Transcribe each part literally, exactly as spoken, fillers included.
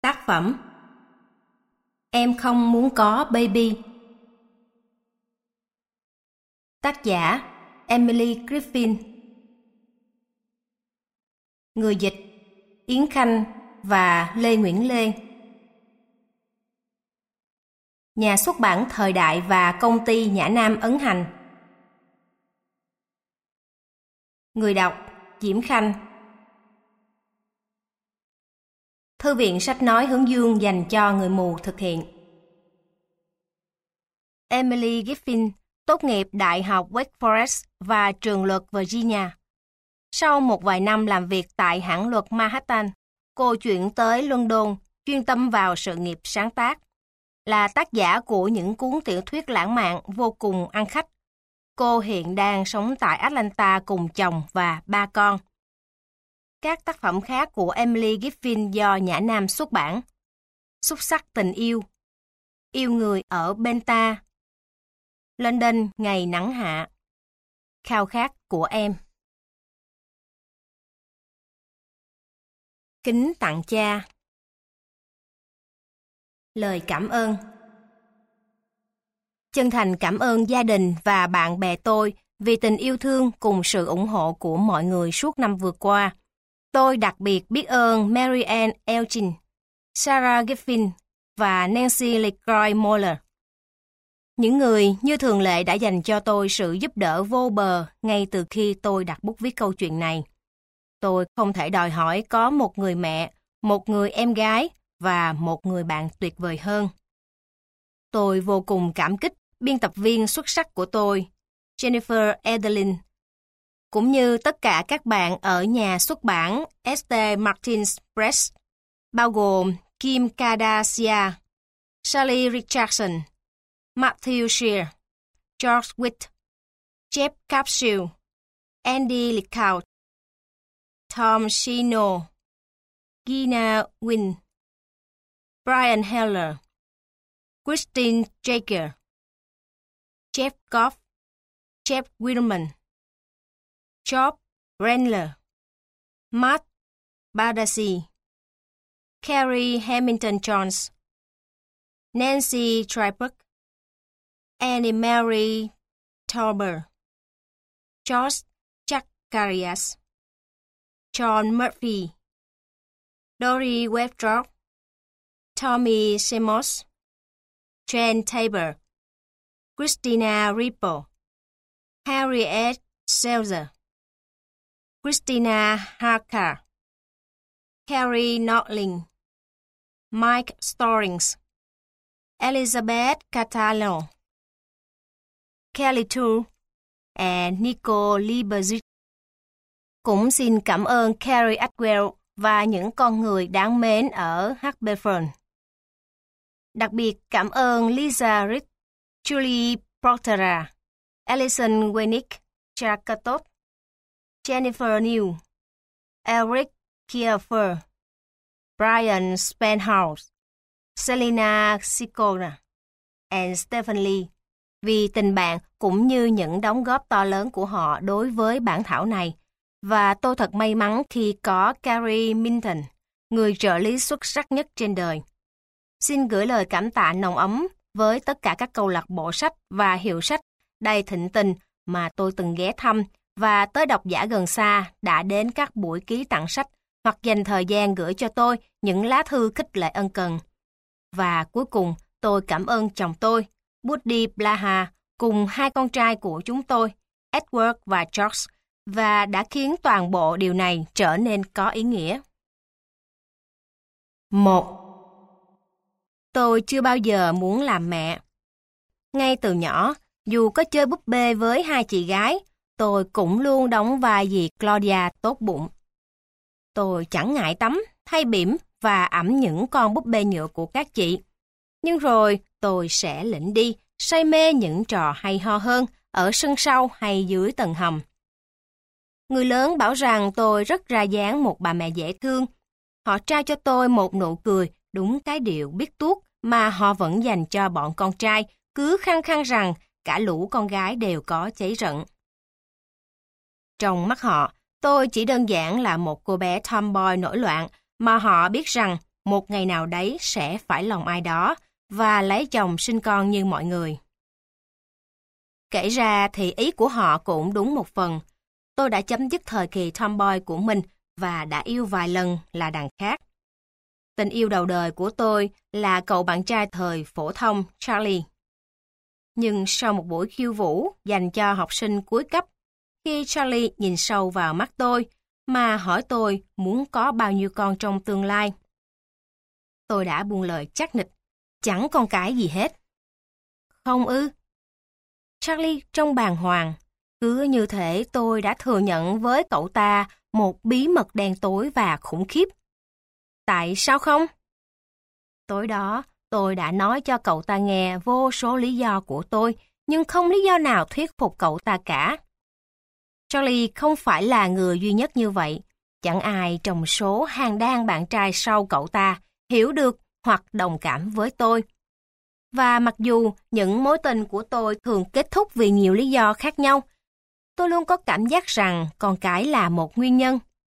Tác phẩm Em không muốn có baby. Tác giả Emily Griffin. Người dịch Yến Khanh và Lê Nguyễn Lê. Nhà xuất bản Thời Đại và công ty Nhã Nam ấn hành. Người đọc Diễm Khanh. Thư viện Sách Nói Hướng Dương dành cho người mù thực hiện. Emily Griffin tốt nghiệp Đại học Wake Forest và trường luật Virginia. Sau một vài năm làm việc tại hãng luật Manhattan, cô chuyển tới London, chuyên tâm vào sự nghiệp sáng tác. Là tác giả của những cuốn tiểu thuyết lãng mạn vô cùng ăn khách. Cô hiện đang sống tại Atlanta cùng chồng và ba con. Các tác phẩm khác của Emily Griffin do Nhã Nam xuất bản: Xúc sắc tình yêu, Yêu người ở bên ta, London ngày nắng hạ, Khao khát của em. Kính tặng cha. Lời cảm ơn. Chân thành cảm ơn gia đình và bạn bè tôi vì tình yêu thương cùng sự ủng hộ của mọi người suốt năm vừa qua. Tôi đặc biệt biết ơn Mary Ann Elgin, Sarah Griffin và Nancy LeCroy Moller. Những người như thường lệ đã dành cho tôi sự giúp đỡ vô bờ ngay từ khi tôi đặt bút viết câu chuyện này. Tôi không thể đòi hỏi có một người mẹ, một người em gái và một người bạn tuyệt vời hơn. Tôi vô cùng cảm kích biên tập viên xuất sắc của tôi, Jennifer Edelin, cũng như tất cả các bạn ở nhà xuất bản Estee Martin's Press, bao gồm Kim Kardashian, Sally Richardson, Matthew Shear, George Witt, Jeff Capsule, Andy Lecout, Tom Shino, Gina Wynn, Brian Heller, Christine Jaeger, Jeff Goff, Jeff Wilman, Job Brenler, Matt Bardassi, Carrie Hamilton-Jones, Nancy Tribeck, Annie Mary Tauber, George Zacharias, John Murphy, Dory Webdrop, Tommy Semos, Jane Tabor, Christina Ripple, Harriet Selzer, Christina Harker, Carrie Nordling, Mike Storings, Elizabeth Catalano, Kelly Tu và Nico Lieberzic. Cũng xin cảm ơn Carrie Atwell và những con người đáng mến ở Hartlepool. Đặc biệt cảm ơn Lisa Reed, Julie Proctora, Alison Winnick, Chakatot, Jennifer New, Eric Kiefer, Brian Spenhouse, Selena Sicona và Stephen Lee vì tình bạn cũng như những đóng góp to lớn của họ đối với bản thảo này. Và tôi thật may mắn khi có Carrie Minton, người trợ lý xuất sắc nhất trên đời. Xin gửi lời cảm tạ nồng ấm với tất cả các câu lạc bộ sách và hiệu sách đầy thịnh tình mà tôi từng ghé thăm và tới độc giả gần xa đã đến các buổi ký tặng sách hoặc dành thời gian gửi cho tôi những lá thư khích lệ ân cần. Và cuối cùng, tôi cảm ơn chồng tôi, Buddy Blaha, cùng hai con trai của chúng tôi, Edward và George, và đã khiến toàn bộ điều này trở nên có ý nghĩa. một. Tôi chưa bao giờ muốn làm mẹ. Ngay từ nhỏ, dù có chơi búp bê với hai chị gái, tôi cũng luôn đóng vai dì Claudia tốt bụng. Tôi chẳng ngại tắm, thay bỉm và ẵm những con búp bê nhựa của các chị. Nhưng rồi tôi sẽ lĩnh đi, say mê những trò hay ho hơn ở sân sau hay dưới tầng hầm. Người lớn bảo rằng tôi rất ra dáng một bà mẹ dễ thương. Họ trao cho tôi một nụ cười đúng cái điệu biết tuốt mà họ vẫn dành cho bọn con trai, cứ khăng khăng rằng cả lũ con gái đều có cháy rận. Trong mắt họ, tôi chỉ đơn giản là một cô bé tomboy nổi loạn mà họ biết rằng một ngày nào đấy sẽ phải lòng ai đó và lấy chồng sinh con như mọi người. Kể ra thì ý của họ cũng đúng một phần. Tôi đã chấm dứt thời kỳ tomboy của mình và đã yêu vài lần là đằng khác. Tình yêu đầu đời của tôi là cậu bạn trai thời phổ thông Charlie. Nhưng sau một buổi khiêu vũ dành cho học sinh cuối cấp, khi Charlie nhìn sâu vào mắt tôi mà hỏi tôi muốn có bao nhiêu con trong tương lai, tôi đã buông lời chắc nịch, chẳng con cái gì hết. Không ư? Charlie trông bàng hoàng, cứ như thể tôi đã thừa nhận với cậu ta một bí mật đen tối và khủng khiếp. Tại sao không? Tối đó, tôi đã nói cho cậu ta nghe vô số lý do của tôi, nhưng không lý do nào thuyết phục cậu ta cả. Charlie không phải là người duy nhất như vậy. Chẳng ai trong số hàng đàn bạn trai sau cậu ta hiểu được hoặc đồng cảm với tôi. Và mặc dù những mối tình của tôi thường kết thúc vì nhiều lý do khác nhau, tôi luôn có cảm giác rằng con cái là một nguyên nhân.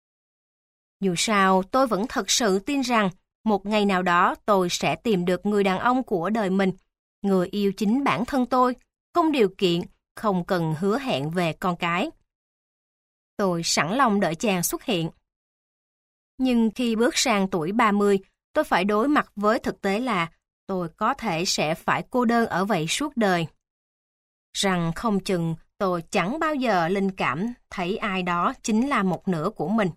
Dù sao, tôi vẫn thật sự tin rằng một ngày nào đó tôi sẽ tìm được người đàn ông của đời mình, người yêu chính bản thân tôi, không điều kiện, không cần hứa hẹn về con cái. Tôi sẵn lòng đợi chàng xuất hiện. Nhưng khi bước sang tuổi ba mươi, tôi phải đối mặt với thực tế là tôi có thể sẽ phải cô đơn ở vậy suốt đời. Rằng không chừng tôi chẳng bao giờ linh cảm thấy ai đó chính là một nửa của mình.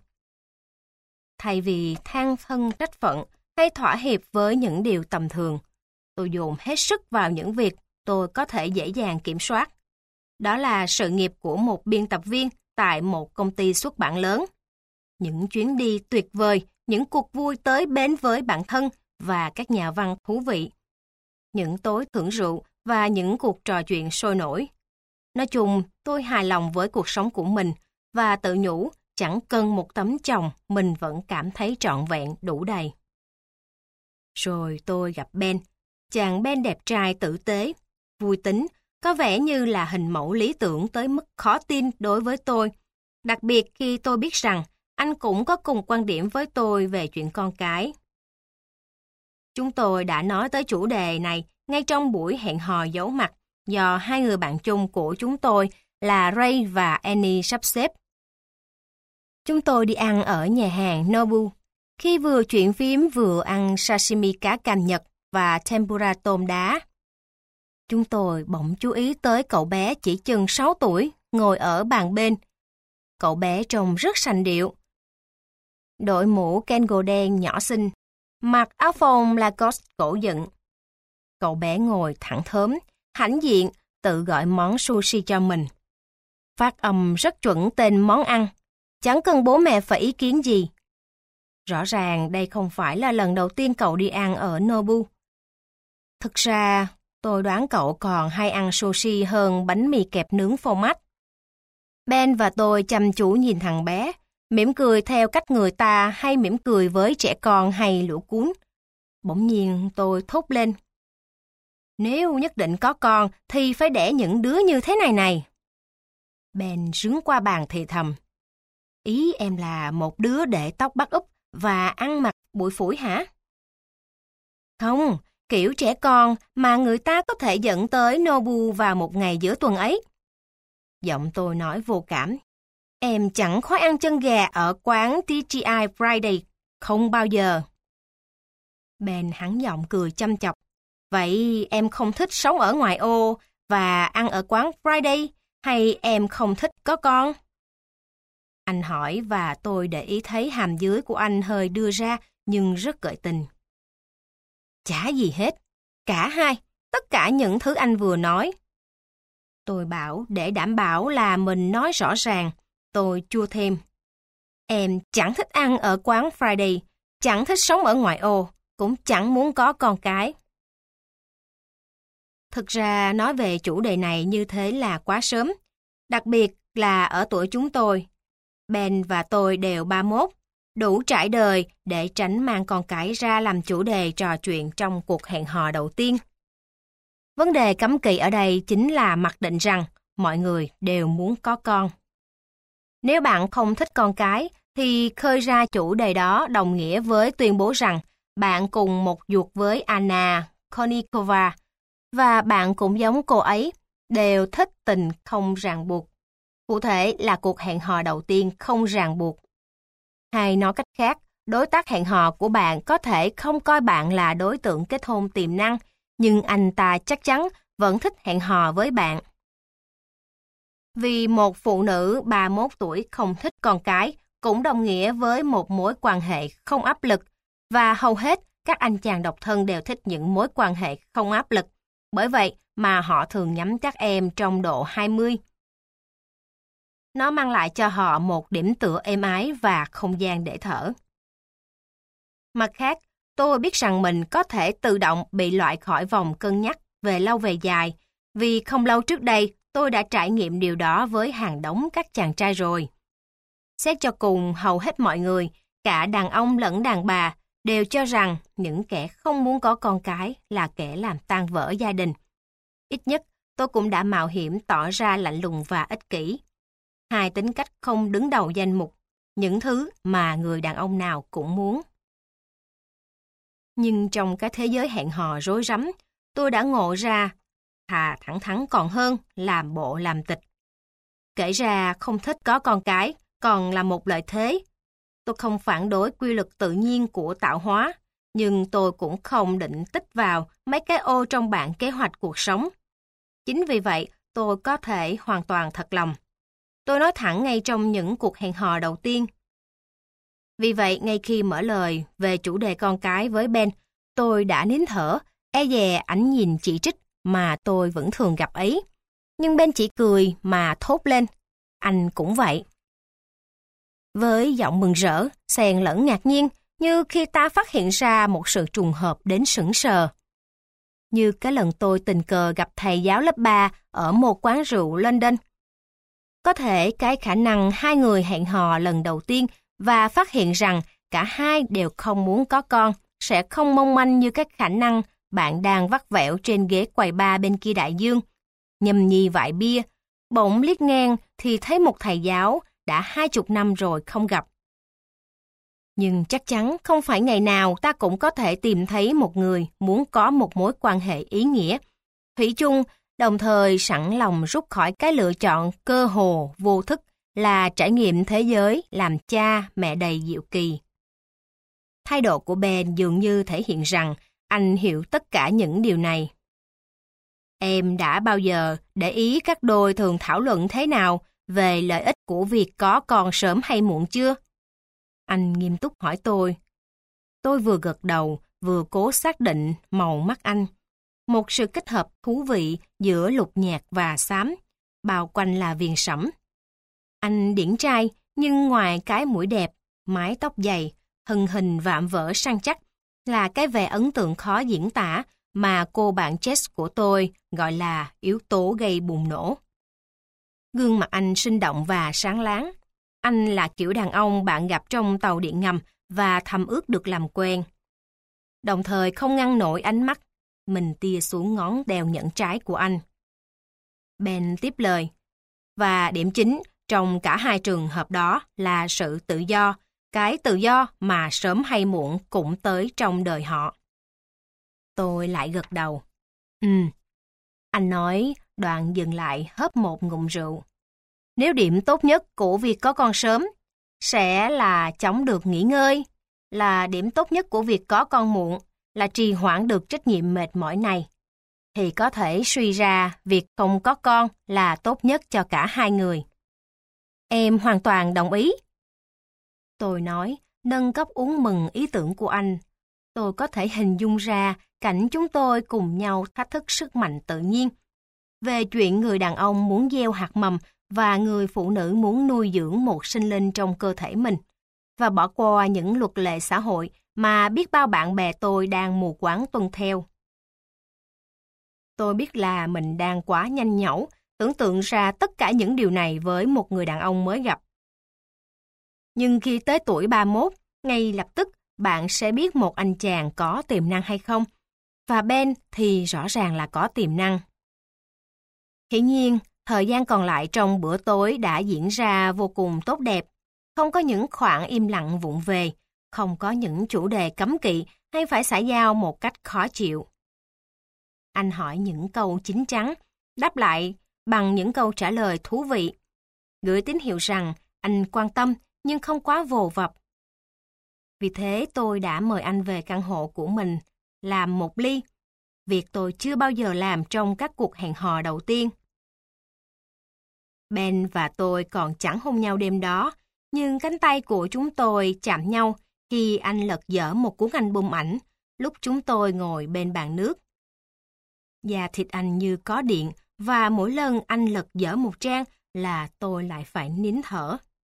Thay vì than thân trách phận hay thỏa hiệp với những điều tầm thường, tôi dồn hết sức vào những việc tôi có thể dễ dàng kiểm soát. Đó là sự nghiệp của một biên tập viên tại một công ty xuất bản lớn. Những chuyến đi tuyệt vời, những cuộc vui tới bến với bản thân và các nhà văn thú vị. Những tối thưởng rượu và những cuộc trò chuyện sôi nổi. Nói chung, tôi hài lòng với cuộc sống của mình và tự nhủ chẳng cần một tấm chồng mình vẫn cảm thấy trọn vẹn đủ đầy. Rồi tôi gặp Ben, chàng Ben đẹp trai tử tế, vui tính, có vẻ như là hình mẫu lý tưởng tới mức khó tin đối với tôi. Đặc biệt khi tôi biết rằng anh cũng có cùng quan điểm với tôi về chuyện con cái. Chúng tôi đã nói tới chủ đề này ngay trong buổi hẹn hò giấu mặt do hai người bạn chung của chúng tôi là Ray và Annie sắp xếp. Chúng tôi đi ăn ở nhà hàng Nobu. Khi vừa chuyện phím vừa ăn sashimi cá cam Nhật và tempura tôm đá. Chúng tôi bỗng chú ý tới cậu bé chỉ chừng sáu tuổi ngồi ở bàn bên. Cậu bé trông rất sành điệu. Đội mũ Kangol đen nhỏ xinh, mặc áo phông Lacoste cổ dựng. Cậu bé ngồi thẳng thớm, hãnh diện, tự gọi món sushi cho mình. Phát âm rất chuẩn tên món ăn, chẳng cần bố mẹ phải ý kiến gì. Rõ ràng đây không phải là lần đầu tiên cậu đi ăn ở Nobu. Thực ra, tôi đoán cậu còn hay ăn sushi hơn bánh mì kẹp nướng phô mát. Ben và tôi chăm chú nhìn thằng bé, mỉm cười theo cách người ta hay mỉm cười với trẻ con hay lũ cún. Bỗng nhiên tôi thốt lên. Nếu nhất định có con thì phải đẻ những đứa như thế này này. Ben rướn qua bàn thì thầm. Ý em là một đứa để tóc bắt úp và ăn mặc bụi phủi hả? Không, kiểu trẻ con mà người ta có thể dẫn tới Nobu vào một ngày giữa tuần ấy. Giọng tôi nói vô cảm. Em chẳng khoái ăn chân gà ở quán tê giê i Friday, không bao giờ. Ben hắn giọng cười chăm chọc. Vậy em không thích sống ở ngoại ô và ăn ở quán Friday hay em không thích có con? Anh hỏi và tôi để ý thấy hàm dưới của anh hơi đưa ra nhưng rất gợi tình. Chả gì hết, cả hai, tất cả những thứ anh vừa nói. Tôi bảo để đảm bảo là mình nói rõ ràng, tôi chua thêm. Em chẳng thích ăn ở quán Friday, chẳng thích sống ở ngoại ô, cũng chẳng muốn có con cái. Thực ra nói về chủ đề này như thế là quá sớm, đặc biệt là ở tuổi chúng tôi. Ben và tôi đều ba mươi mốt, đủ trải đời để tránh mang con cái ra làm chủ đề trò chuyện trong cuộc hẹn hò đầu tiên. Vấn đề cấm kỵ ở đây chính là mặc định rằng mọi người đều muốn có con. Nếu bạn không thích con cái, thì khơi ra chủ đề đó đồng nghĩa với tuyên bố rằng bạn cùng một ruột với Anna Kournikova, và bạn cũng giống cô ấy, đều thích tình không ràng buộc. Cụ thể là cuộc hẹn hò đầu tiên không ràng buộc. Hay nói cách khác, đối tác hẹn hò của bạn có thể không coi bạn là đối tượng kết hôn tiềm năng, nhưng anh ta chắc chắn vẫn thích hẹn hò với bạn. Vì một phụ nữ ba mươi mốt tuổi không thích con cái cũng đồng nghĩa với một mối quan hệ không áp lực, và hầu hết các anh chàng độc thân đều thích những mối quan hệ không áp lực. Bởi vậy mà họ thường nhắm các em trong độ hai mươi. Nó mang lại cho họ một điểm tựa êm ái và không gian để thở. Mặt khác, tôi biết rằng mình có thể tự động bị loại khỏi vòng cân nhắc về lâu về dài, vì không lâu trước đây tôi đã trải nghiệm điều đó với hàng đống các chàng trai rồi. Xét cho cùng, hầu hết mọi người, cả đàn ông lẫn đàn bà, đều cho rằng những kẻ không muốn có con cái là kẻ làm tan vỡ gia đình. Ít nhất, tôi cũng đã mạo hiểm tỏ ra lạnh lùng và ích kỷ. Hai tính cách không đứng đầu danh mục, những thứ mà người đàn ông nào cũng muốn. Nhưng trong cái thế giới hẹn hò rối rắm, tôi đã ngộ ra, thà thẳng thắn còn hơn làm bộ làm tịch. Kể ra không thích có con cái, còn là một lợi thế. Tôi không phản đối quy luật tự nhiên của tạo hóa, nhưng tôi cũng không định tích vào mấy cái ô trong bản kế hoạch cuộc sống. Chính vì vậy, tôi có thể hoàn toàn thật lòng. Tôi nói thẳng ngay trong những cuộc hẹn hò đầu tiên. Vì vậy, ngay khi mở lời về chủ đề con cái với Ben, tôi đã nín thở, e dè ánh nhìn chỉ trích mà tôi vẫn thường gặp ấy. Nhưng Ben chỉ cười mà thốt lên, anh cũng vậy. Với giọng mừng rỡ, xen lẫn ngạc nhiên, như khi ta phát hiện ra một sự trùng hợp đến sững sờ. Như cái lần tôi tình cờ gặp thầy giáo lớp ba ở một quán rượu London. Có thể cái khả năng hai người hẹn hò lần đầu tiên và phát hiện rằng cả hai đều không muốn có con sẽ không mong manh như các khả năng bạn đang vắt vẻo trên ghế quầy bar bên kia đại dương, nhâm nhi vại bia, bỗng liếc ngang thì thấy một thầy giáo đã hai chục năm rồi không gặp. Nhưng chắc chắn không phải ngày nào ta cũng có thể tìm thấy một người muốn có một mối quan hệ ý nghĩa, thủy chung, đồng thời sẵn lòng rút khỏi cái lựa chọn cơ hồ vô thức là trải nghiệm thế giới làm cha mẹ đầy diệu kỳ. Thái độ của Ben dường như thể hiện rằng anh hiểu tất cả những điều này. Em đã bao giờ để ý các đôi thường thảo luận thế nào về lợi ích của việc có con sớm hay muộn chưa? Anh nghiêm túc hỏi tôi. Tôi vừa gật đầu, vừa cố xác định màu mắt anh. Một sự kết hợp thú vị giữa lục nhạt và xám, bao quanh là viền sẫm. Anh điển trai, nhưng ngoài cái mũi đẹp, mái tóc dày, thân hình vạm vỡ săn chắc, là cái vẻ ấn tượng khó diễn tả mà cô bạn Jess của tôi gọi là yếu tố gây bùng nổ. Gương mặt anh sinh động và sáng láng. Anh là kiểu đàn ông bạn gặp trong tàu điện ngầm và thầm ước được làm quen. Đồng thời không ngăn nổi ánh mắt, mình tia xuống ngón đeo nhẫn trái của anh. Ben tiếp lời. Và điểm chính trong cả hai trường hợp đó là sự tự do, cái tự do mà sớm hay muộn cũng tới trong đời họ. Tôi lại gật đầu. Ừ. Anh nói, đoạn dừng lại hớp một ngụm rượu. Nếu điểm tốt nhất của việc có con sớm sẽ là chống được nghỉ ngơi, là điểm tốt nhất của việc có con muộn là trì hoãn được trách nhiệm mệt mỏi này, thì có thể suy ra việc không có con là tốt nhất cho cả hai người. Em hoàn toàn đồng ý. Tôi nói, nâng cốc uống mừng ý tưởng của anh. Tôi có thể hình dung ra cảnh chúng tôi cùng nhau thách thức sức mạnh tự nhiên. Về chuyện người đàn ông muốn gieo hạt mầm và người phụ nữ muốn nuôi dưỡng một sinh linh trong cơ thể mình, và bỏ qua những luật lệ xã hội mà biết bao bạn bè tôi đang mù quáng tuân theo. Tôi biết là mình đang quá nhanh nhẩu, tưởng tượng ra tất cả những điều này với một người đàn ông mới gặp. Nhưng khi tới tuổi ba mươi mốt, ngay lập tức bạn sẽ biết một anh chàng có tiềm năng hay không, và Ben thì rõ ràng là có tiềm năng. Hiển nhiên, thời gian còn lại trong bữa tối đã diễn ra vô cùng tốt đẹp, không có những khoảng im lặng vụng về, Không có những chủ đề cấm kỵ hay phải xã giao một cách khó chịu. Anh hỏi những câu chín chắn, đáp lại bằng những câu trả lời thú vị, gửi tín hiệu rằng anh quan tâm nhưng không quá vồ vập. Vì thế tôi đã mời anh về căn hộ của mình làm một ly, việc tôi chưa bao giờ làm trong các cuộc hẹn hò đầu tiên. Ben và tôi còn chẳng hôn nhau đêm đó, nhưng cánh tay của chúng tôi chạm nhau khi anh lật dở một cuốn album ảnh lúc chúng tôi ngồi bên bàn nước. Da thịt anh như có điện và mỗi lần anh lật dở một trang là tôi lại phải nín thở.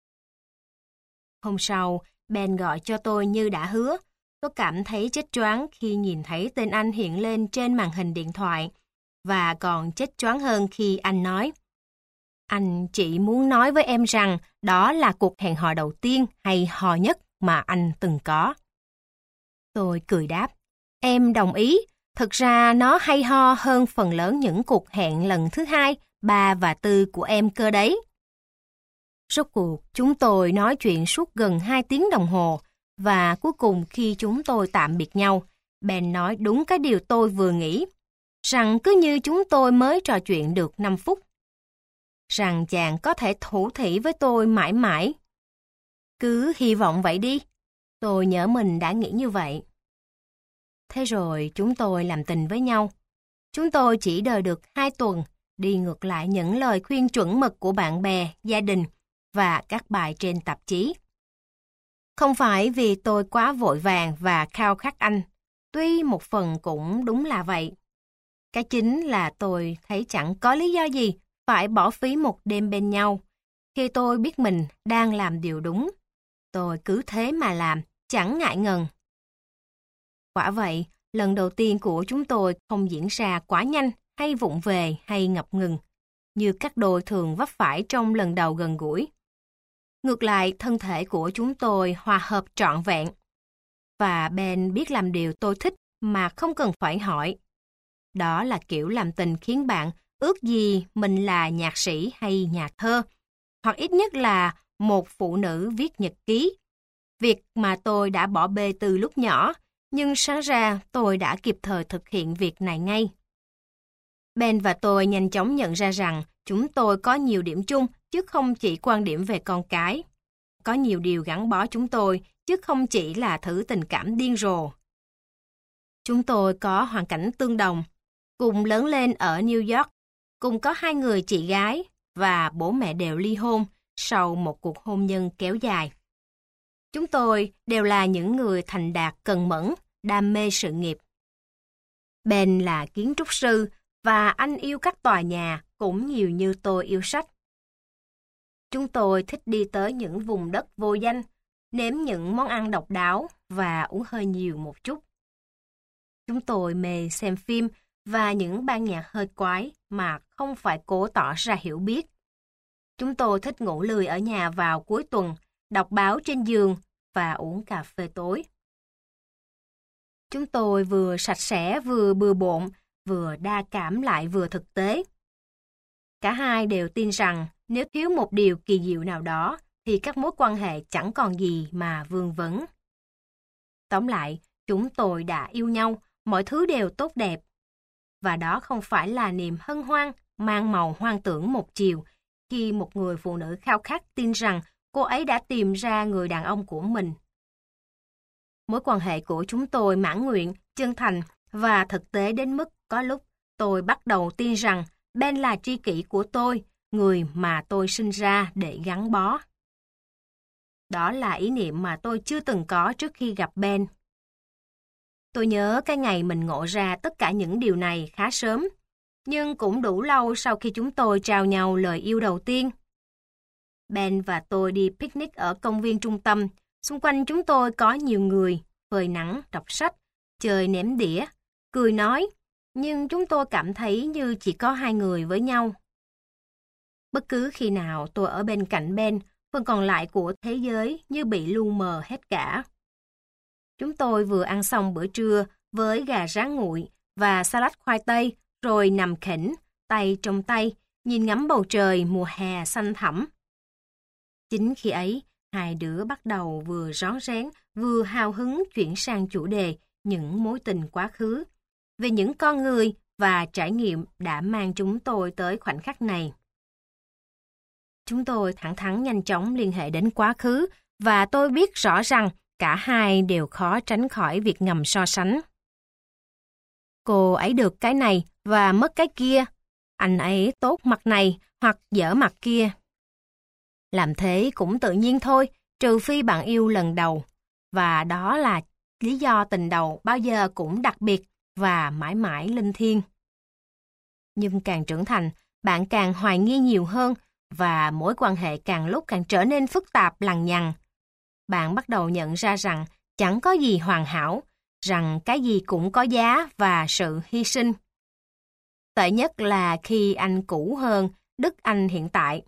Hôm sau, Ben gọi cho tôi như đã hứa. Tôi cảm thấy chết choáng khi nhìn thấy tên anh hiện lên trên màn hình điện thoại, và còn chết choáng hơn khi anh nói: "Anh chỉ muốn nói với em rằng đó là cuộc hẹn hò đầu tiên hay hò nhất mà anh từng có." Tôi cười đáp: "Em đồng ý, thực ra nó hay ho hơn phần lớn những cuộc hẹn lần thứ hai, ba và tư của em cơ đấy." Rốt cuộc, chúng tôi nói chuyện suốt gần hai tiếng đồng hồ, và cuối cùng khi chúng tôi tạm biệt nhau, Ben nói đúng cái điều tôi vừa nghĩ, rằng cứ như chúng tôi mới trò chuyện được năm phút. Rằng chàng có thể thủ thỉ với tôi mãi mãi. Cứ hy vọng vậy đi. Tôi nhớ mình đã nghĩ như vậy. Thế rồi chúng tôi làm tình với nhau. Chúng tôi chỉ đợi được hai tuần, đi ngược lại những lời khuyên chuẩn mực của bạn bè, gia đình và các bài trên tạp chí. Không phải vì tôi quá vội vàng và khao khát anh, tuy một phần cũng đúng là vậy. Cái chính là tôi thấy chẳng có lý do gì phải bỏ phí một đêm bên nhau. Khi tôi biết mình đang làm điều đúng, tôi cứ thế mà làm, chẳng ngại ngần. Quả vậy, lần đầu tiên của chúng tôi không diễn ra quá nhanh hay vụng về hay ngập ngừng, như các đôi thường vấp phải trong lần đầu gần gũi. Ngược lại, thân thể của chúng tôi hòa hợp trọn vẹn. Và Ben biết làm điều tôi thích mà không cần phải hỏi. Đó là kiểu làm tình khiến bạn ước gì mình là nhạc sĩ hay nhà thơ, hoặc ít nhất là một phụ nữ viết nhật ký. Việc mà tôi đã bỏ bê từ lúc nhỏ, nhưng sáng ra tôi đã kịp thời thực hiện việc này ngay. Ben và tôi nhanh chóng nhận ra rằng chúng tôi có nhiều điểm chung, chứ không chỉ quan điểm về con cái. Có nhiều điều gắn bó chúng tôi, chứ không chỉ là thử tình cảm điên rồ. Chúng tôi có hoàn cảnh tương đồng, cùng lớn lên ở New York, cùng có hai người chị gái, và bố mẹ đều ly hôn sau một cuộc hôn nhân kéo dài. Chúng tôi đều là những người thành đạt cần mẫn, đam mê sự nghiệp. Ben là kiến trúc sư, và anh yêu các tòa nhà cũng nhiều như tôi yêu sách. Chúng tôi thích đi tới những vùng đất vô danh, nếm những món ăn độc đáo và uống hơi nhiều một chút. Chúng tôi mê xem phim và những ban nhạc hơi quái mà không phải cố tỏ ra hiểu biết. Chúng tôi thích ngủ lười ở nhà vào cuối tuần, đọc báo trên giường và uống cà phê tối. Chúng tôi vừa sạch sẽ vừa bừa bộn, vừa đa cảm lại vừa thực tế. Cả hai đều tin rằng nếu thiếu một điều kỳ diệu nào đó thì các mối quan hệ chẳng còn gì mà vương vấn. Tóm lại, chúng tôi đã yêu nhau, mọi thứ đều tốt đẹp. Và đó không phải là niềm hân hoan mang màu hoang tưởng một chiều khi một người phụ nữ khao khát tin rằng cô ấy đã tìm ra người đàn ông của mình. Mối quan hệ của chúng tôi mãn nguyện, chân thành và thực tế đến mức có lúc tôi bắt đầu tin rằng Ben là tri kỷ của tôi, người mà tôi sinh ra để gắn bó. Đó là ý niệm mà tôi chưa từng có trước khi gặp Ben. Tôi nhớ cái ngày mình ngộ ra tất cả những điều này khá sớm, nhưng cũng đủ lâu sau khi chúng tôi trao nhau lời yêu đầu tiên. Ben và tôi đi picnic ở công viên trung tâm. Xung quanh chúng tôi có nhiều người, phơi nắng, đọc sách, chơi ném đĩa, cười nói, nhưng chúng tôi cảm thấy như chỉ có hai người với nhau. Bất cứ khi nào tôi ở bên cạnh Ben, phần còn lại của thế giới như bị lu mờ hết cả. Chúng tôi vừa ăn xong bữa trưa với gà rán nguội và salad khoai tây, rồi nằm khỉnh, tay trong tay, nhìn ngắm bầu trời mùa hè xanh thẳm. Chính khi ấy, hai đứa bắt đầu vừa rón rén, vừa hào hứng chuyển sang chủ đề những mối tình quá khứ, về những con người và trải nghiệm đã mang chúng tôi tới khoảnh khắc này. Chúng tôi thẳng thắn nhanh chóng liên hệ đến quá khứ và tôi biết rõ rằng cả hai đều khó tránh khỏi việc ngầm so sánh. Cô ấy được cái này và mất cái kia. Anh ấy tốt mặt này hoặc dở mặt kia. Làm thế cũng tự nhiên thôi, trừ phi bạn yêu lần đầu. Và đó là lý do tình đầu bao giờ cũng đặc biệt và mãi mãi linh thiêng. Nhưng càng trưởng thành, bạn càng hoài nghi nhiều hơn và mối quan hệ càng lúc càng trở nên phức tạp lằng nhằng. Bạn bắt đầu nhận ra rằng chẳng có gì hoàn hảo, rằng cái gì cũng có giá và sự hy sinh. Tệ nhất là khi anh cũ hơn đức anh hiện tại.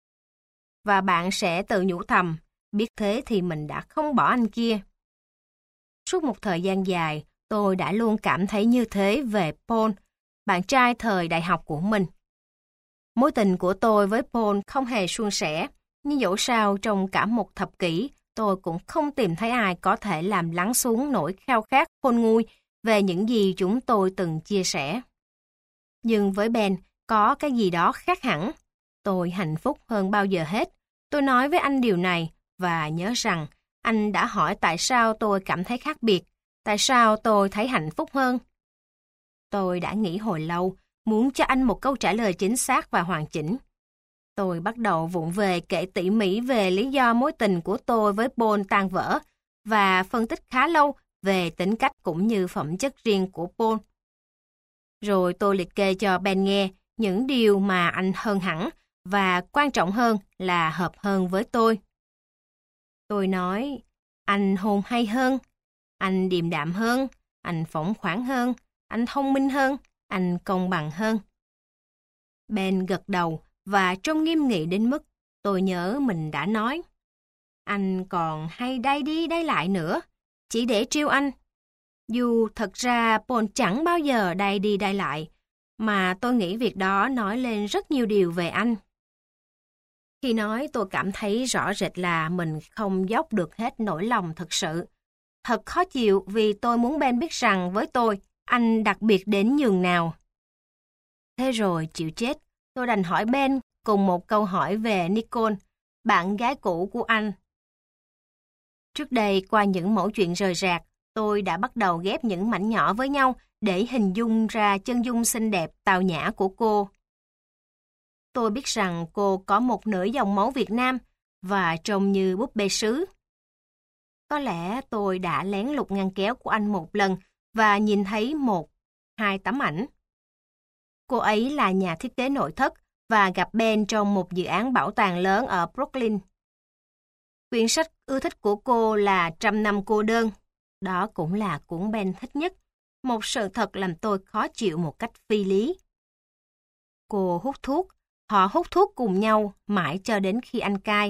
Và bạn sẽ tự nhủ thầm, biết thế thì mình đã không bỏ anh kia. Suốt một thời gian dài, tôi đã luôn cảm thấy như thế về Paul, bạn trai thời đại học của mình. Mối tình của tôi với Paul không hề suôn sẻ, nhưng dẫu sao trong cả một thập kỷ, tôi cũng không tìm thấy ai có thể làm lắng xuống nỗi khao khát khôn nguôi về những gì chúng tôi từng chia sẻ. Nhưng với Ben, có cái gì đó khác hẳn. Tôi hạnh phúc hơn bao giờ hết. Tôi nói với anh điều này và nhớ rằng anh đã hỏi tại sao tôi cảm thấy khác biệt, tại sao tôi thấy hạnh phúc hơn. Tôi đã nghĩ hồi lâu, muốn cho anh một câu trả lời chính xác và hoàn chỉnh. Tôi bắt đầu vụng về kể tỉ mỉ về lý do mối tình của tôi với Paul tan vỡ và phân tích khá lâu về tính cách cũng như phẩm chất riêng của Paul. Rồi tôi liệt kê cho Ben nghe những điều mà anh hơn hẳn và quan trọng hơn là hợp hơn với tôi. Tôi nói, anh hồn hay hơn, anh điềm đạm hơn, anh phóng khoáng hơn, anh thông minh hơn, anh công bằng hơn. Ben gật đầu và trông nghiêm nghị đến mức tôi nhớ mình đã nói. Anh còn hay đay đi đay lại nữa, chỉ để trêu anh. Dù thật ra Paul chẳng bao giờ đay đi đay lại, mà tôi nghĩ việc đó nói lên rất nhiều điều về anh. Khi nói tôi cảm thấy rõ rệt là mình không dốc được hết nỗi lòng thật sự. Thật khó chịu vì tôi muốn Ben biết rằng với tôi, anh đặc biệt đến nhường nào. Thế rồi chịu chết, tôi đành hỏi Ben cùng một câu hỏi về Nicole, bạn gái cũ của anh. Trước đây qua những mẩu chuyện rời rạc, tôi đã bắt đầu ghép những mảnh nhỏ với nhau để hình dung ra chân dung xinh đẹp tào nhã của cô. Tôi biết rằng cô có một nửa dòng máu Việt Nam và trông như búp bê sứ. Có lẽ tôi đã lén lục ngăn kéo của anh một lần và nhìn thấy một, hai tấm ảnh. Cô ấy là nhà thiết kế nội thất và gặp Ben trong một dự án bảo tàng lớn ở Brooklyn. Quyển sách ưa thích của cô là Trăm năm cô đơn. Đó cũng là cuốn Ben thích nhất. Một sự thật làm tôi khó chịu một cách phi lý. Cô hút thuốc. Họ hút thuốc cùng nhau mãi cho đến khi anh cai.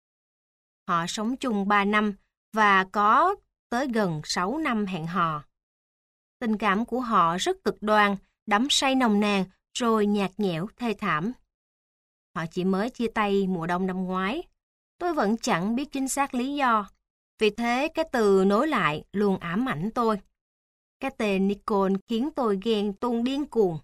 Họ sống chung ba năm và có tới gần sáu năm hẹn hò. Tình cảm của họ rất cực đoan, đắm say nồng nàn rồi nhạt nhẽo thê thảm. Họ chỉ mới chia tay mùa đông năm ngoái. Tôi vẫn chẳng biết chính xác lý do. Vì thế cái từ nối lại luôn ám ảnh tôi. Cái tên Nicole khiến tôi ghen tuông điên cuồng.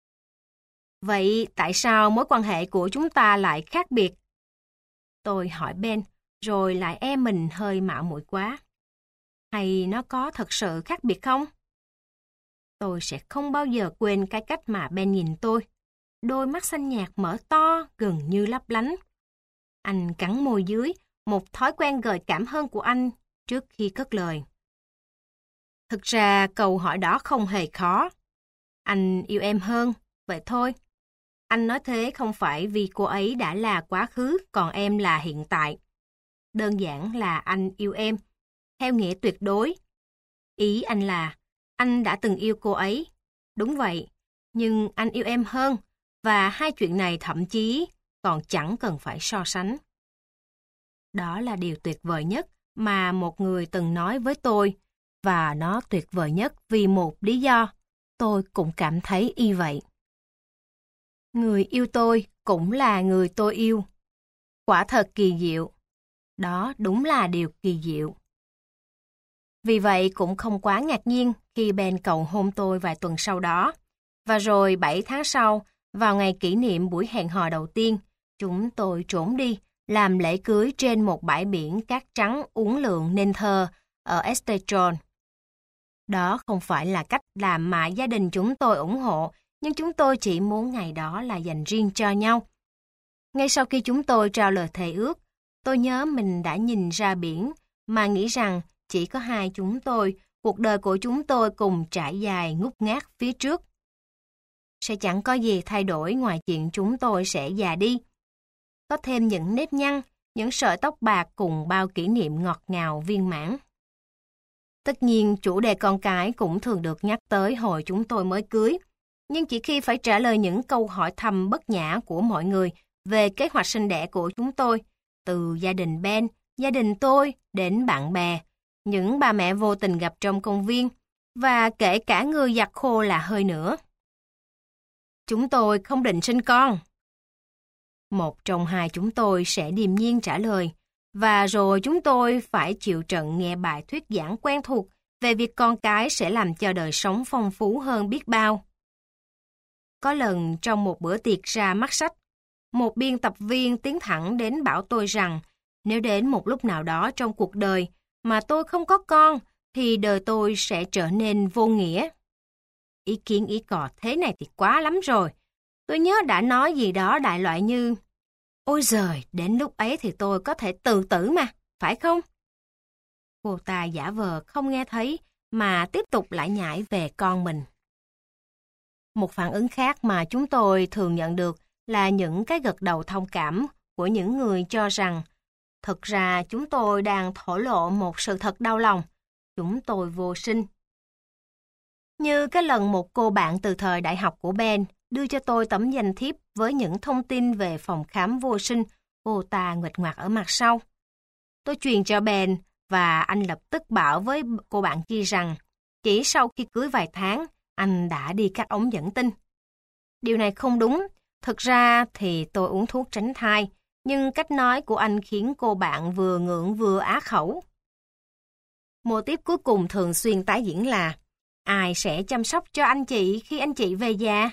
Vậy tại sao mối quan hệ của chúng ta lại khác biệt? Tôi hỏi Ben, rồi lại e mình hơi mạo muội quá. Hay nó có thật sự khác biệt không? Tôi sẽ không bao giờ quên cái cách mà Ben nhìn tôi. Đôi mắt xanh nhạt mở to, gần như lấp lánh. Anh cắn môi dưới, một thói quen gợi cảm hơn của anh trước khi cất lời. Thực ra câu hỏi đó không hề khó. Anh yêu em hơn, vậy thôi. Anh nói thế không phải vì cô ấy đã là quá khứ, còn em là hiện tại. Đơn giản là anh yêu em, theo nghĩa tuyệt đối. Ý anh là, anh đã từng yêu cô ấy. Đúng vậy, nhưng anh yêu em hơn, và hai chuyện này thậm chí còn chẳng cần phải so sánh. Đó là điều tuyệt vời nhất mà một người từng nói với tôi, và nó tuyệt vời nhất vì một lý do. Tôi cũng cảm thấy y vậy. Người yêu tôi cũng là người tôi yêu. Quả thật kỳ diệu. Đó đúng là điều kỳ diệu. Vì vậy cũng không quá ngạc nhiên khi Ben cầu hôn tôi vài tuần sau đó. Và rồi bảy tháng sau, vào ngày kỷ niệm buổi hẹn hò đầu tiên, chúng tôi trốn đi, làm lễ cưới trên một bãi biển cát trắng uốn lượn nên thơ ở Estetron. Đó không phải là cách làm mà gia đình chúng tôi ủng hộ, nhưng chúng tôi chỉ muốn ngày đó là dành riêng cho nhau. Ngay sau khi chúng tôi trao lời thề ước, tôi nhớ mình đã nhìn ra biển mà nghĩ rằng chỉ có hai chúng tôi, cuộc đời của chúng tôi cùng trải dài ngút ngát phía trước. Sẽ chẳng có gì thay đổi ngoài chuyện chúng tôi sẽ già đi. Có thêm những nếp nhăn, những sợi tóc bạc cùng bao kỷ niệm ngọt ngào viên mãn. Tất nhiên, chủ đề con cái cũng thường được nhắc tới hồi chúng tôi mới cưới. Nhưng chỉ khi phải trả lời những câu hỏi thầm bất nhã của mọi người về kế hoạch sinh đẻ của chúng tôi, từ gia đình Ben, gia đình tôi đến bạn bè, những bà mẹ vô tình gặp trong công viên, và kể cả người giặt khô là hơi nữa. Chúng tôi không định sinh con. Một trong hai chúng tôi sẽ điềm nhiên trả lời, và rồi chúng tôi phải chịu trận nghe bài thuyết giảng quen thuộc về việc con cái sẽ làm cho đời sống phong phú hơn biết bao. Có lần trong một bữa tiệc ra mắt sách, một biên tập viên tiến thẳng đến bảo tôi rằng nếu đến một lúc nào đó trong cuộc đời mà tôi không có con thì đời tôi sẽ trở nên vô nghĩa. Ý kiến ý cò thế này thì quá lắm rồi. Tôi nhớ đã nói gì đó đại loại như ôi giời, đến lúc ấy thì tôi có thể tự tử mà, phải không? Cô ta giả vờ không nghe thấy mà tiếp tục lải nhải về con mình. Một phản ứng khác mà chúng tôi thường nhận được là những cái gật đầu thông cảm của những người cho rằng thực ra chúng tôi đang thổ lộ một sự thật đau lòng. Chúng tôi vô sinh. Như cái lần một cô bạn từ thời đại học của Ben đưa cho tôi tấm danh thiếp với những thông tin về phòng khám vô sinh, cô ta nguệch ngoạc ở mặt sau. Tôi truyền cho Ben và anh lập tức bảo với cô bạn kia rằng chỉ sau khi cưới vài tháng, anh đã đi cắt ống dẫn tinh. Điều này không đúng. Thực ra thì tôi uống thuốc tránh thai, nhưng cách nói của anh khiến cô bạn vừa ngượng vừa á khẩu. Mô típ cuối cùng thường xuyên tái diễn là ai sẽ chăm sóc cho anh chị khi anh chị về già?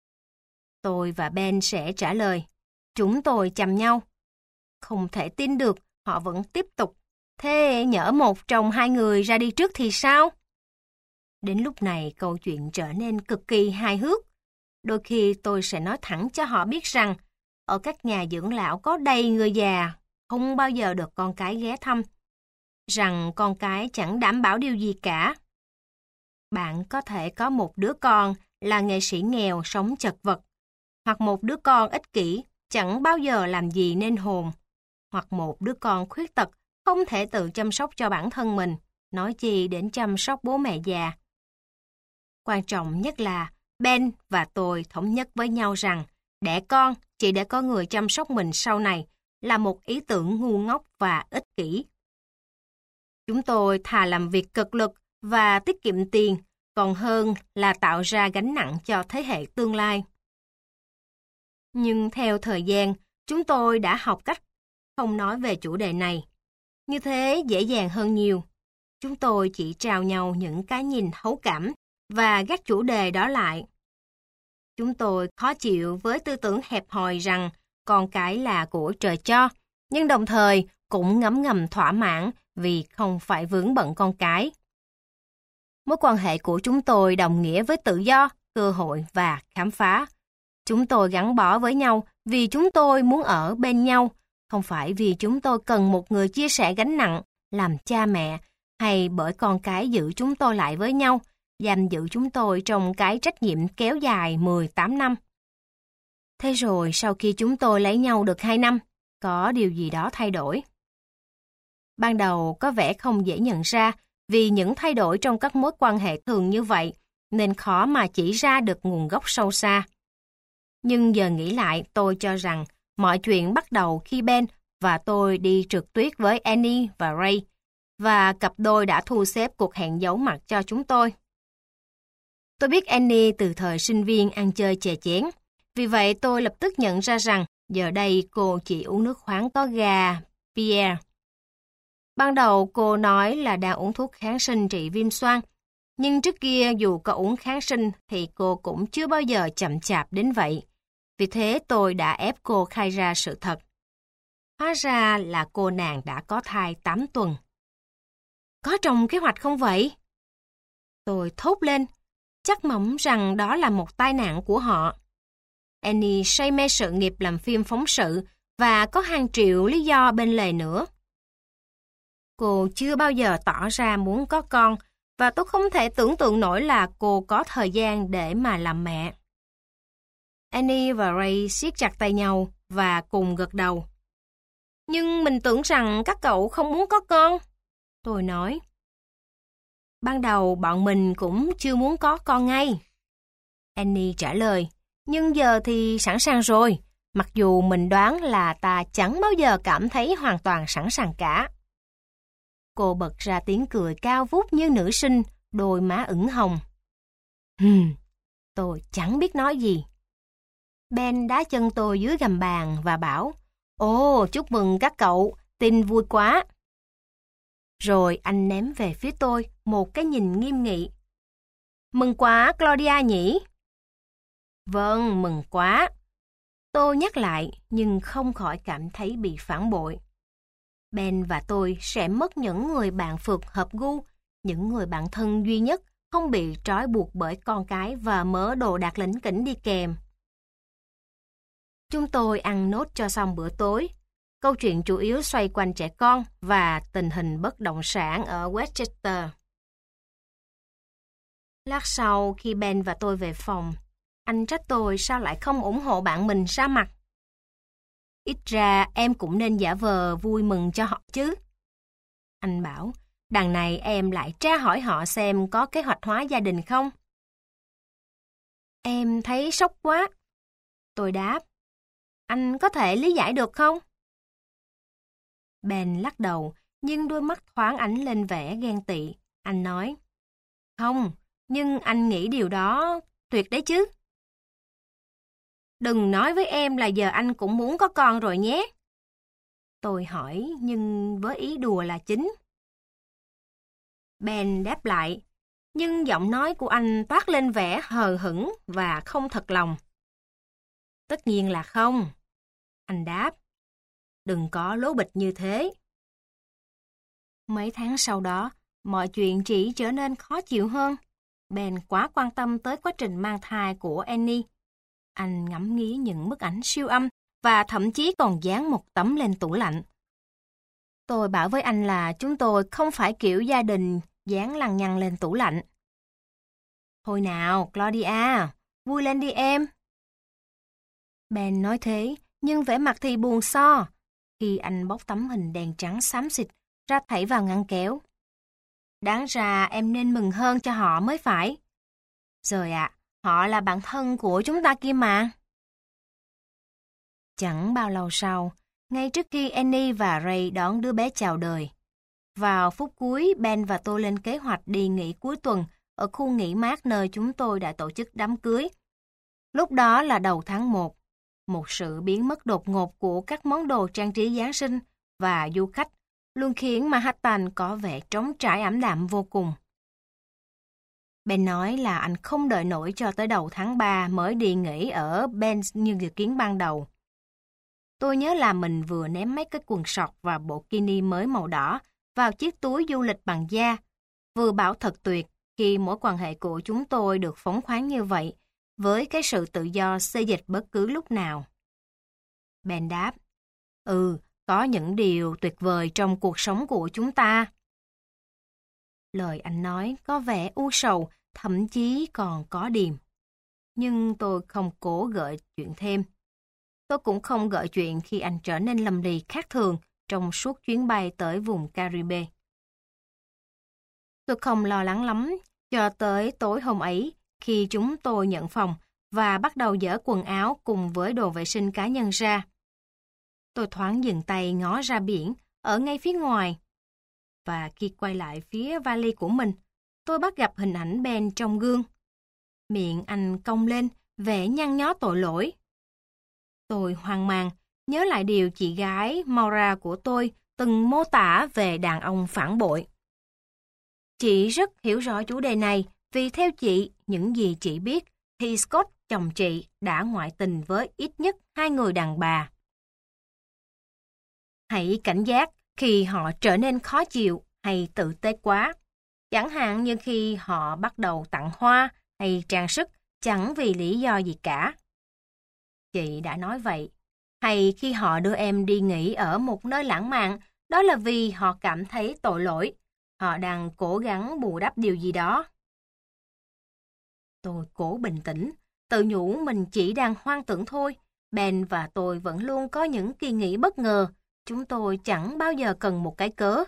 Tôi và Ben sẽ trả lời, chúng tôi chăm nhau. Không thể tin được, họ vẫn tiếp tục. Thế nhỡ một trong hai người ra đi trước thì sao? Đến lúc này câu chuyện trở nên cực kỳ hài hước. Đôi khi tôi sẽ nói thẳng cho họ biết rằng ở các nhà dưỡng lão có đầy người già, không bao giờ được con cái ghé thăm. Rằng con cái chẳng đảm bảo điều gì cả. Bạn có thể có một đứa con là nghệ sĩ nghèo sống chật vật, hoặc một đứa con ích kỷ chẳng bao giờ làm gì nên hồn, hoặc một đứa con khuyết tật không thể tự chăm sóc cho bản thân mình, nói chi đến chăm sóc bố mẹ già. Quan trọng nhất là Ben và tôi thống nhất với nhau rằng đẻ con chỉ để có người chăm sóc mình sau này là một ý tưởng ngu ngốc và ích kỷ. Chúng tôi thà làm việc cực lực và tiết kiệm tiền, còn hơn là tạo ra gánh nặng cho thế hệ tương lai. Nhưng theo thời gian, chúng tôi đã học cách không nói về chủ đề này. Như thế dễ dàng hơn nhiều. Chúng tôi chỉ trao nhau những cái nhìn thấu cảm và gác chủ đề đó lại. Chúng tôi khó chịu với tư tưởng hẹp hòi rằng con cái là của trời cho, nhưng đồng thời cũng ngấm ngầm thỏa mãn vì không phải vướng bận con cái. Mối quan hệ của chúng tôi đồng nghĩa với tự do, cơ hội và khám phá. Chúng tôi gắn bó với nhau vì chúng tôi muốn ở bên nhau, không phải vì chúng tôi cần một người chia sẻ gánh nặng, làm cha mẹ, hay bởi con cái giữ chúng tôi lại với nhau, giam giữ chúng tôi trong cái trách nhiệm kéo dài mười tám năm. Thế rồi sau khi chúng tôi lấy nhau được hai năm, có điều gì đó thay đổi. Ban đầu có vẻ không dễ nhận ra vì những thay đổi trong các mối quan hệ thường như vậy nên khó mà chỉ ra được nguồn gốc sâu xa. Nhưng giờ nghĩ lại tôi cho rằng mọi chuyện bắt đầu khi Ben và tôi đi trượt tuyết với Annie và Ray và cặp đôi đã thu xếp cuộc hẹn giấu mặt cho chúng tôi. Tôi biết Annie từ thời sinh viên ăn chơi chè chén, vì vậy tôi lập tức nhận ra rằng giờ đây cô chỉ uống nước khoáng có ga Pierre. Ban đầu cô nói là đang uống thuốc kháng sinh trị viêm xoang, nhưng trước kia dù có uống kháng sinh thì cô cũng chưa bao giờ chậm chạp đến vậy. Vì thế tôi đã ép cô khai ra sự thật. Hóa ra là cô nàng đã có thai tám tuần. Có trong kế hoạch không vậy? Tôi thốt lên, chắc mỏng rằng đó là một tai nạn của họ. Annie say mê sự nghiệp làm phim phóng sự và có hàng triệu lý do bên lề nữa. Cô chưa bao giờ tỏ ra muốn có con và tôi không thể tưởng tượng nổi là cô có thời gian để mà làm mẹ. Annie và Ray siết chặt tay nhau và cùng gật đầu. Nhưng mình tưởng rằng các cậu không muốn có con. Tôi nói. Ban đầu bọn mình cũng chưa muốn có con ngay. Annie trả lời. Nhưng giờ thì sẵn sàng rồi. Mặc dù mình đoán là ta chẳng bao giờ cảm thấy hoàn toàn sẵn sàng cả. Cô bật ra tiếng cười cao vút như nữ sinh, đôi má ửng hồng. Hừm, tôi chẳng biết nói gì. Ben đá chân tôi dưới gầm bàn và bảo, ồ, chúc mừng các cậu, tin vui quá. Rồi anh ném về phía tôi một cái nhìn nghiêm nghị. Mừng quá, Claudia nhỉ? Vâng, mừng quá. Tôi nhắc lại, nhưng không khỏi cảm thấy bị phản bội. Ben và tôi sẽ mất những người bạn phượt hợp gu, những người bạn thân duy nhất không bị trói buộc bởi con cái và mớ đồ đạc lỉnh kỉnh đi kèm. Chúng tôi ăn nốt cho xong bữa tối. Câu chuyện chủ yếu xoay quanh trẻ con và tình hình bất động sản ở Westchester. Lát sau, khi Ben và tôi về phòng, anh trách tôi sao lại không ủng hộ bạn mình ra mặt. Ít ra em cũng nên giả vờ vui mừng cho họ chứ. Anh bảo, đằng này em lại tra hỏi họ xem có kế hoạch hóa gia đình không. Em thấy sốc quá. Tôi đáp, anh có thể lý giải được không? Ben lắc đầu, nhưng đôi mắt thoáng ánh lên vẻ ghen tị. Anh nói, không, nhưng anh nghĩ điều đó tuyệt đấy chứ. Đừng nói với em là giờ anh cũng muốn có con rồi nhé. Tôi hỏi, nhưng với ý đùa là chính. Ben đáp lại, nhưng giọng nói của anh toát lên vẻ hờ hững và không thật lòng. Tất nhiên là không. Anh đáp, đừng có lố bịch như thế. Mấy tháng sau đó, mọi chuyện chỉ trở nên khó chịu hơn. Ben quá quan tâm tới quá trình mang thai của Annie. Anh ngắm nghía những bức ảnh siêu âm và thậm chí còn dán một tấm lên tủ lạnh. Tôi bảo với anh là chúng tôi không phải kiểu gia đình dán lằng nhằng lên tủ lạnh. Thôi nào, Claudia, vui lên đi em. Ben nói thế, nhưng vẻ mặt thì buồn so, khi anh bóc tấm hình đèn trắng xám xịt ra thảy vào ngăn kéo. Đáng ra em nên mừng hơn cho họ mới phải. Rồi ạ, à, họ là bạn thân của chúng ta kia mà. Chẳng bao lâu sau, ngay trước khi Annie và Ray đón đứa bé chào đời, vào phút cuối, Ben và tôi lên kế hoạch đi nghỉ cuối tuần ở khu nghỉ mát nơi chúng tôi đã tổ chức đám cưới. Lúc đó là đầu tháng một, một sự biến mất đột ngột của các món đồ trang trí Giáng sinh và du khách luôn khiến Manhattan có vẻ trống trải ảm đạm vô cùng. Ben nói là anh không đợi nổi cho tới đầu tháng ba mới đi nghỉ ở Benz như dự kiến ban đầu. Tôi nhớ là mình vừa ném mấy cái quần sọt và bộ bikini mới màu đỏ vào chiếc túi du lịch bằng da, vừa bảo thật tuyệt khi mối quan hệ của chúng tôi được phóng khoáng như vậy, với cái sự tự do xê dịch bất cứ lúc nào. Ben đáp, ừ, có những điều tuyệt vời trong cuộc sống của chúng ta. Lời anh nói có vẻ u sầu, thậm chí còn có điềm. Nhưng tôi không cố gợi chuyện thêm. Tôi cũng không gợi chuyện khi anh trở nên lầm lì khác thường trong suốt chuyến bay tới vùng Caribe. Tôi không lo lắng lắm cho tới tối hôm ấy khi chúng tôi nhận phòng và bắt đầu dỡ quần áo cùng với đồ vệ sinh cá nhân ra. Tôi thoáng dừng tay ngó ra biển ở ngay phía ngoài. Và khi quay lại phía vali của mình, tôi bắt gặp hình ảnh Ben trong gương. Miệng anh cong lên, vẻ nhăn nhó tội lỗi. Tôi hoang mang, nhớ lại điều chị gái Maura của tôi từng mô tả về đàn ông phản bội. Chị rất hiểu rõ chủ đề này vì theo chị, những gì chị biết thì Scott, chồng chị, đã ngoại tình với ít nhất hai người đàn bà. Hãy cảnh giác khi họ trở nên khó chịu hay tự tế quá, chẳng hạn như khi họ bắt đầu tặng hoa hay trang sức chẳng vì lý do gì cả. Chị đã nói vậy. Hay khi họ đưa em đi nghỉ ở một nơi lãng mạn, đó là vì họ cảm thấy tội lỗi. Họ đang cố gắng bù đắp điều gì đó. Tôi cố bình tĩnh, tự nhủ mình chỉ đang hoang tưởng thôi. Ben và tôi vẫn luôn có những kỳ nghỉ bất ngờ. Chúng tôi chẳng bao giờ cần một cái cớ.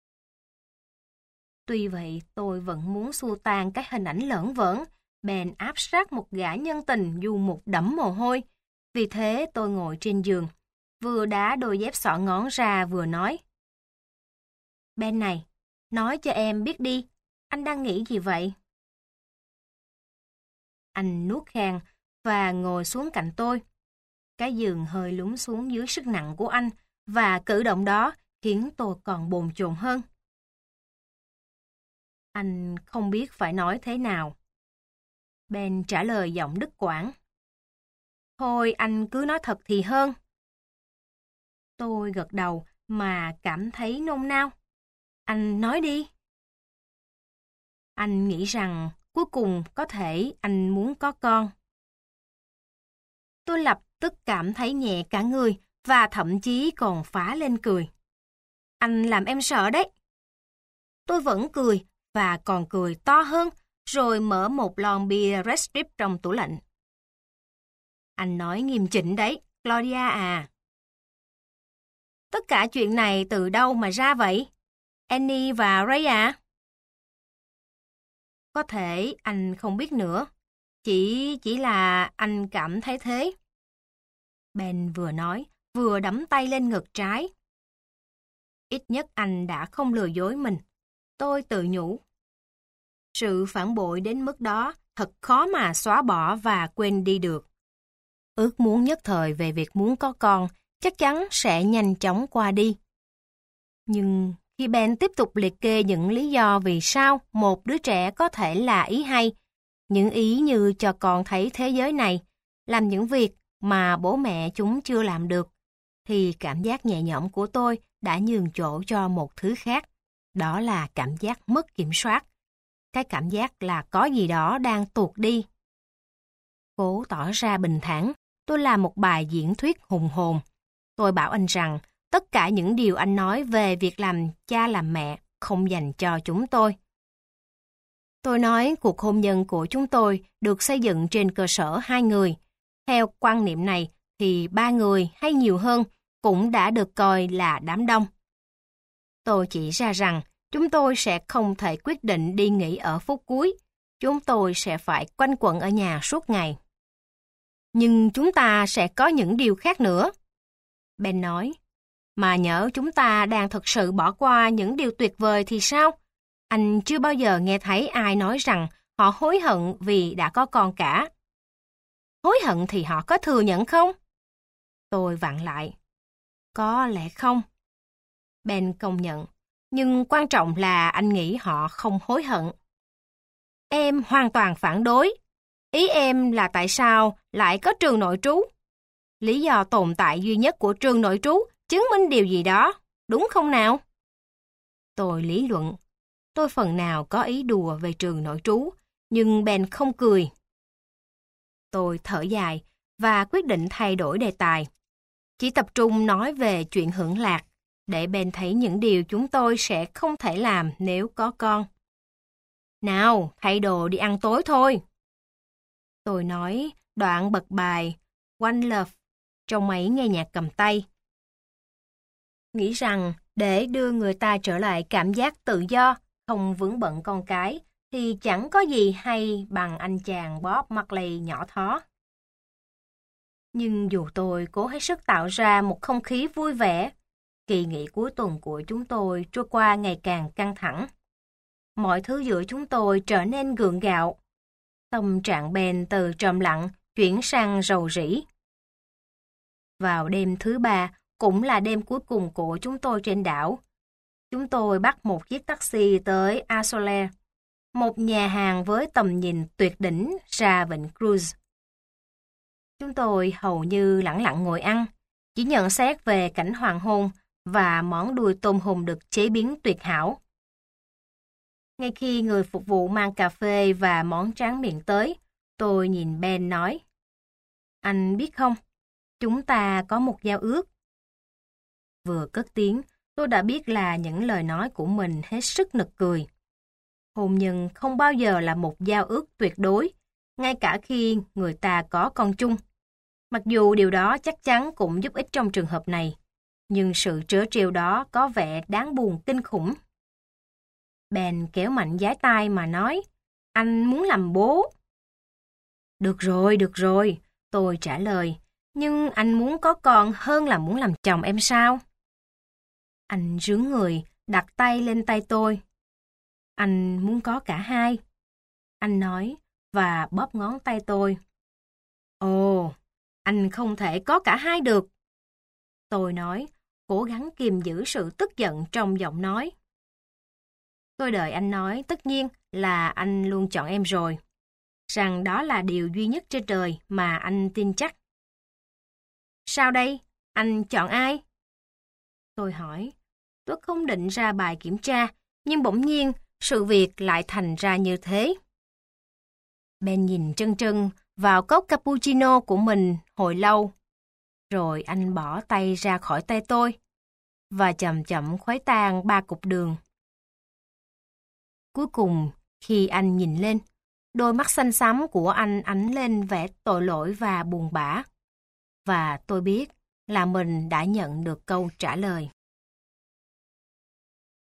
Tuy vậy, tôi vẫn muốn xua tan cái hình ảnh lởn vởn. Ben áp sát một gã nhân tình du mục đẫm mồ hôi. Vì thế tôi ngồi trên giường, vừa đá đôi dép xỏ ngón ra vừa nói. Ben này, nói cho em biết đi, anh đang nghĩ gì vậy? Anh nuốt khan và ngồi xuống cạnh tôi. Cái giường hơi lún xuống dưới sức nặng của anh và cử động đó khiến tôi còn bồn chồn hơn. Anh không biết phải nói thế nào. Ben trả lời giọng đứt quãng. Thôi anh cứ nói thật thì hơn. Tôi gật đầu mà cảm thấy nôn nao. Anh nói đi. Anh nghĩ rằng cuối cùng có thể anh muốn có con. Tôi lập tức cảm thấy nhẹ cả người và thậm chí còn phá lên cười. Anh làm em sợ đấy. Tôi vẫn cười và còn cười to hơn rồi mở một lon bia Red Strip trong tủ lạnh. Anh nói nghiêm chỉnh đấy, Claudia à. Tất cả chuyện này từ đâu mà ra vậy? Annie và Ray à? Có thể anh không biết nữa. Chỉ chỉ là anh cảm thấy thế. Ben vừa nói, vừa đấm tay lên ngực trái. Ít nhất anh đã không lừa dối mình. Tôi tự nhủ. Sự phản bội đến mức đó thật khó mà xóa bỏ và quên đi được. Ước muốn nhất thời về việc muốn có con chắc chắn sẽ nhanh chóng qua đi. Nhưng khi Ben tiếp tục liệt kê những lý do vì sao một đứa trẻ có thể là ý hay, những ý như cho con thấy thế giới này, làm những việc mà bố mẹ chúng chưa làm được, thì cảm giác nhẹ nhõm của tôi đã nhường chỗ cho một thứ khác. Đó là cảm giác mất kiểm soát. Cái cảm giác là có gì đó đang tuột đi. Cố tỏ ra bình thản, tôi làm một bài diễn thuyết hùng hồn. Tôi bảo anh rằng tất cả những điều anh nói về việc làm cha làm mẹ không dành cho chúng tôi. Tôi nói cuộc hôn nhân của chúng tôi được xây dựng trên cơ sở hai người. Theo quan niệm này thì ba người hay nhiều hơn cũng đã được coi là đám đông. Tôi chỉ ra rằng chúng tôi sẽ không thể quyết định đi nghỉ ở phút cuối. Chúng tôi sẽ phải quanh quẩn ở nhà suốt ngày. Nhưng chúng ta sẽ có những điều khác nữa. Ben nói, mà nhỡ chúng ta đang thực sự bỏ qua những điều tuyệt vời thì sao? Anh chưa bao giờ nghe thấy ai nói rằng họ hối hận vì đã có con cả. Hối hận thì họ có thừa nhận không? Tôi vặn lại. Có lẽ không. Ben công nhận. Nhưng quan trọng là anh nghĩ họ không hối hận. Em hoàn toàn phản đối. Ý em là tại sao lại có trường nội trú? Lý do tồn tại duy nhất của trường nội trú chứng minh điều gì đó, đúng không nào? Tôi lý luận. Tôi phần nào có ý đùa về trường nội trú, nhưng Ben không cười. Tôi thở dài và quyết định thay đổi đề tài. Chỉ tập trung nói về chuyện hưởng lạc, để Ben thấy những điều chúng tôi sẽ không thể làm nếu có con. Nào, thay đồ đi ăn tối thôi. Tôi nói, đoạn bật bài One Love trong máy nghe nhạc cầm tay. Nghĩ rằng để đưa người ta trở lại cảm giác tự do, không vướng bận con cái, thì chẳng có gì hay bằng anh chàng Bob Marley nhỏ thó. Nhưng dù tôi cố hết sức tạo ra một không khí vui vẻ, kỳ nghỉ cuối tuần của chúng tôi trôi qua ngày càng căng thẳng. Mọi thứ giữa chúng tôi trở nên gượng gạo. Tâm trạng Ben từ trầm lặng chuyển sang rầu rĩ. Vào đêm thứ ba, cũng là đêm cuối cùng của chúng tôi trên đảo. Chúng tôi bắt một chiếc taxi tới Azores, một nhà hàng với tầm nhìn tuyệt đỉnh ra vịnh Cruz. Chúng tôi hầu như lẳng lặng ngồi ăn, chỉ nhận xét về cảnh hoàng hôn và món đuôi tôm hùm được chế biến tuyệt hảo. Ngay khi người phục vụ mang cà phê và món tráng miệng tới, tôi nhìn Ben nói, anh biết không, chúng ta có một giao ước. Vừa cất tiếng, tôi đã biết là những lời nói của mình hết sức nực cười. Hôn nhân không bao giờ là một giao ước tuyệt đối, ngay cả khi người ta có con chung. Mặc dù điều đó chắc chắn cũng giúp ích trong trường hợp này, nhưng sự trớ trêu đó có vẻ đáng buồn kinh khủng. Ben kéo mạnh giái tai mà nói, anh muốn làm bố. Được rồi, được rồi, tôi trả lời, nhưng anh muốn có con hơn là muốn làm chồng em sao? Anh rướn người, đặt tay lên tay tôi. Anh muốn có cả hai. Anh nói và bóp ngón tay tôi. Ồ, anh không thể có cả hai được. Tôi nói, cố gắng kìm giữ sự tức giận trong giọng nói. Tôi đợi anh nói tất nhiên là anh luôn chọn em rồi. Rằng đó là điều duy nhất trên trời mà anh tin chắc. Sao đây? Anh chọn ai? Tôi hỏi. Tôi không định ra bài kiểm tra, nhưng bỗng nhiên sự việc lại thành ra như thế. Ben nhìn trân trân vào cốc cappuccino của mình hồi lâu. Rồi anh bỏ tay ra khỏi tay tôi và chậm chậm khuấy tan ba cục đường. Cuối cùng, khi anh nhìn lên, đôi mắt xanh xắm của anh ánh lên vẻ tội lỗi và buồn bã. Và tôi biết là mình đã nhận được câu trả lời.